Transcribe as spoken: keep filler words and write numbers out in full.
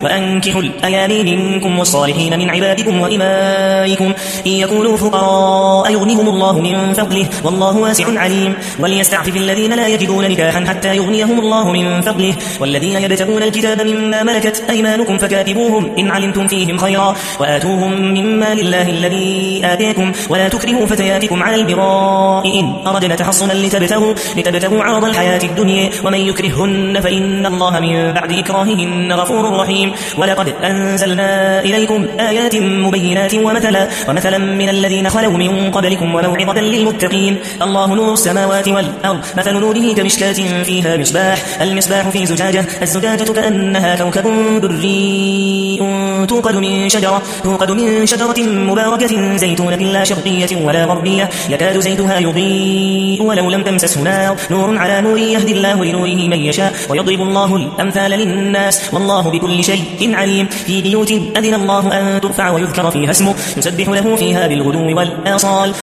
وأنكحوا الأيام منكم والصالحين من عبادكم وإمائكم إن يكونوا فقراء يغنهم الله من فضله والله واسع عليم وليستعفف الذين لا يجدون نكاحا حتى يغنيهم الله من فضله والذين يبتغون الكتاب مما ملكت أيمانكم فكاتبوهم إن علمتم فيهم خيرا وآتوهم مما لله الذي آتيكم ولا تكرهوا فتياتكم على البغاء إن أردنا تحصنا لتبتغوا, لتبتغوا عرض الحياة الدنيا ومن يكرههن فإن الله من بعد إكراههن غفور رحيم ولقد أنزلنا إليكم آيات مبينات ومثلا, ومثلا من الذين خلوا من قبلكم وموعظة للمتقين الله نور السماوات والأرض مثل نوره كمشكاة فيها مصباح المصباح في زجاجة الزجاجة كأنها كوكب دري توقد من شجرة, توقد من شجرة مباركة زيتونة لا شرقية ولا غربية يكاد زيتها يضيء ولو لم تمسسه نار نور على نور يهدي الله لنوره من يشاء ويضرب الله الأمثال للناس والله بكل شيء عليم في بيوت أذن الله أن ترفع ويذكر فيها اسمه يسبح له فيها بالغدو والآصال